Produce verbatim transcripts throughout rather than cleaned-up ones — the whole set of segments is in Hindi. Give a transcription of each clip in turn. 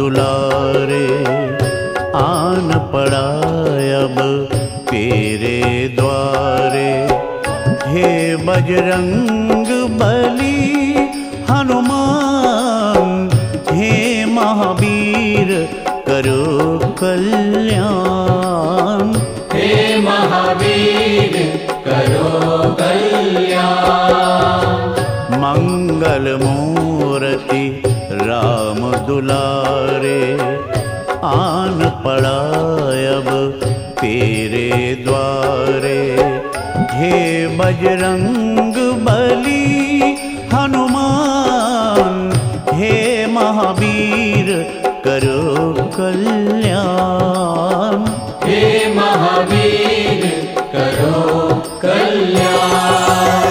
दुलारे, आन पड़ा अब तेरे द्वारे। हे बजरंग बली हनुमान, हे महावीर करो कल्याण। हे महावीर करो कल्याण। मंगल मूर्ति राम दुलारे, आन पड़ा अब तेरे द्वारे। हे बजरंग बली हनुमान, हे महावीर करो कल्याण। हे महावीर करो कल्याण।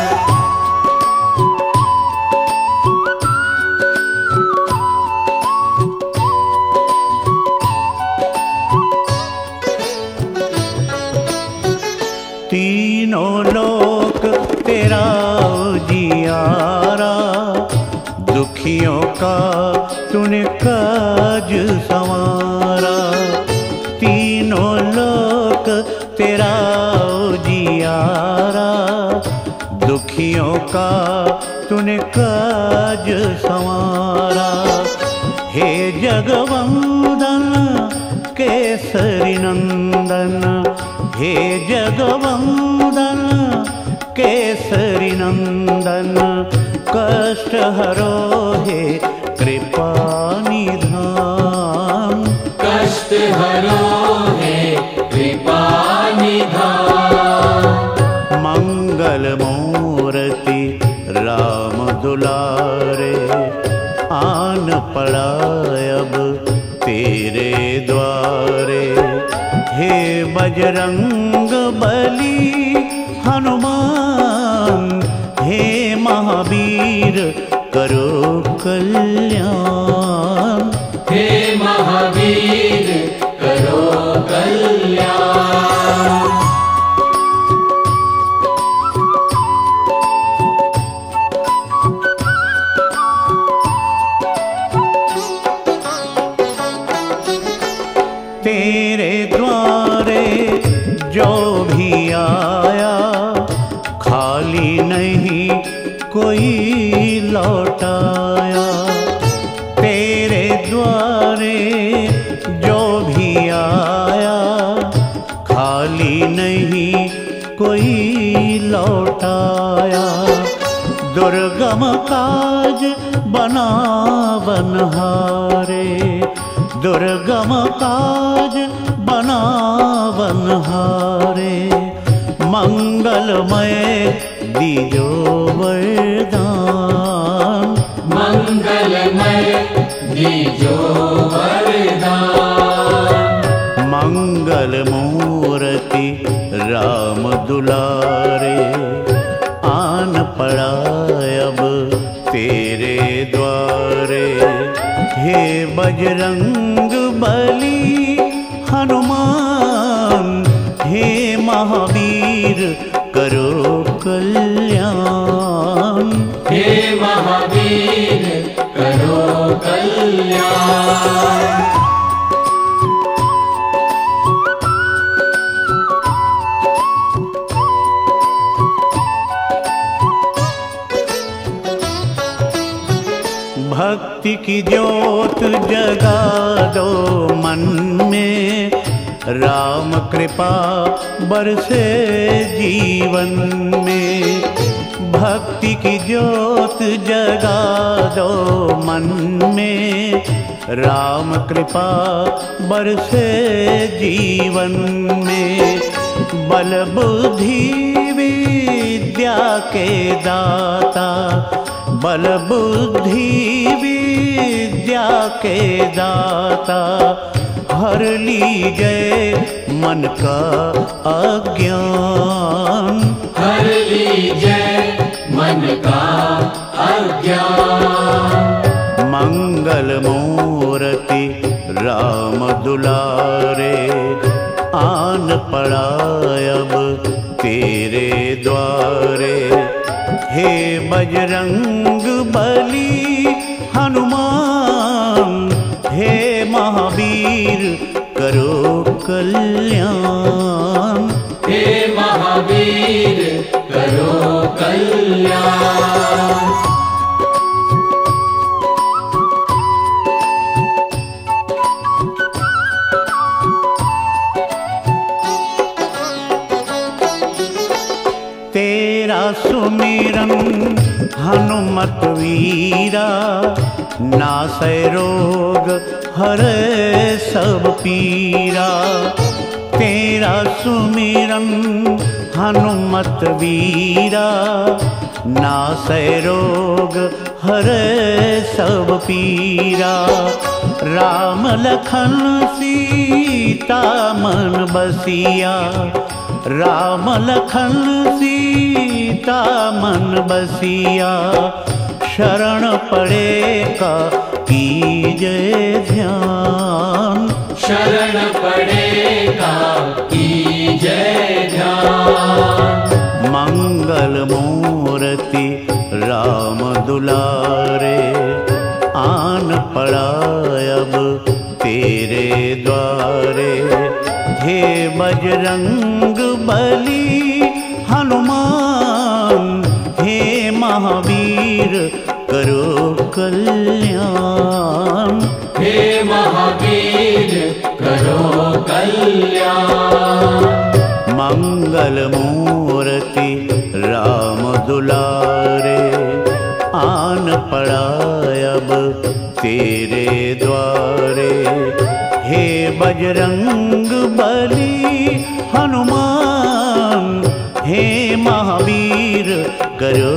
तीनों लोक तेरा उजियारा, दुखियों का तूने काज संवारा। तीनों लोक तेरा उजियारा, दुखियों का तूने काज संवारा। हे जगवंदन केसरी नंदन, हे जगवंदन केसरी नंदन। कष्ट हरो हे कृपा निधान, कष्ट हरो हे कृपा निधान। मंगल मूर्ति राम दुलारे, आन पड़ा अब तेरे द्वारे। हे बजरंग बली हनुमान, हे महावीर करो कल्याण। हे महावीर करो कल्याण। तेरे द्वारे जो भी आया, खाली नहीं कोई लौटाया। तेरे द्वारे जो भी आया, खाली नहीं कोई लौटाया। दुर्गम काज बनावनहारे, दुर्गम काज बनावनहारे। मंगलमय दीजो वरदान, मंगलमय दीजो वरदान। मंगल मूर्ति राम दुलारे, आन पड़ा अब तेरे द्वारे। हे बजरंग बली हनुमान, हे महावीर करो कल्याण। हे महावीर करो कल्याण। भक्ति की ज्योत जगा दो मन में, राम कृपा बरसे जीवन में। भक्ति की ज्योत जगा दो मन में, राम कृपा बरसे जीवन में। बल बुद्धि विद्या के दाता, बल बुद्धि विद्या के दाता। हर लीजिए मन का अज्ञान, हर लीजिए मन का अज्ञान। मंगल मूर्ति राम दुलारे, आन पड़ा अब तेरे द्वारे। हे बजरंग बली हनुमान, हे कल्याण। हे महावीर करो कल्याण। तेरा सुमिरन हनुमत वीरा, नासै रोग हरै सब पीरा। तेरा सुमिरन हनुमत वीरा, नासै रोग हरै सब पीरा। राम लखन सीता मन बसिया, राम लखन सीता मन बसिया। शरण पड़े का कीजे ध्यान, शरण पड़े का कीजे ध्यान। मंगल मूर्ति राम दुलारे, आन पड़ा अब तेरे द्वारे। हे बजरंग बली हनुमान, हे महावीर करो कल्याण। हे महावीर करो कल्याण। मंगल मूर्ति राम दुलारे, आन पड़ा अब तेरे द्वारे। हे बजरंग बली हनुमान, हे महावीर करो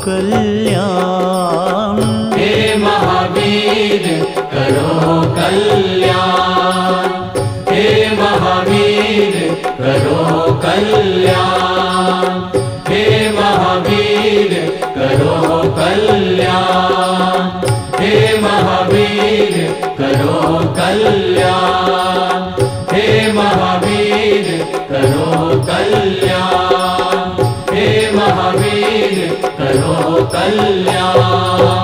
कल्याण। हे महावीर करो कल्याण। हे महावीर करो कल्याण। हे महावीर करो कल्याण। हे महावीर करो कल्याण। हे महावीर करो कल्याण। हे महावीर करो कल्याण।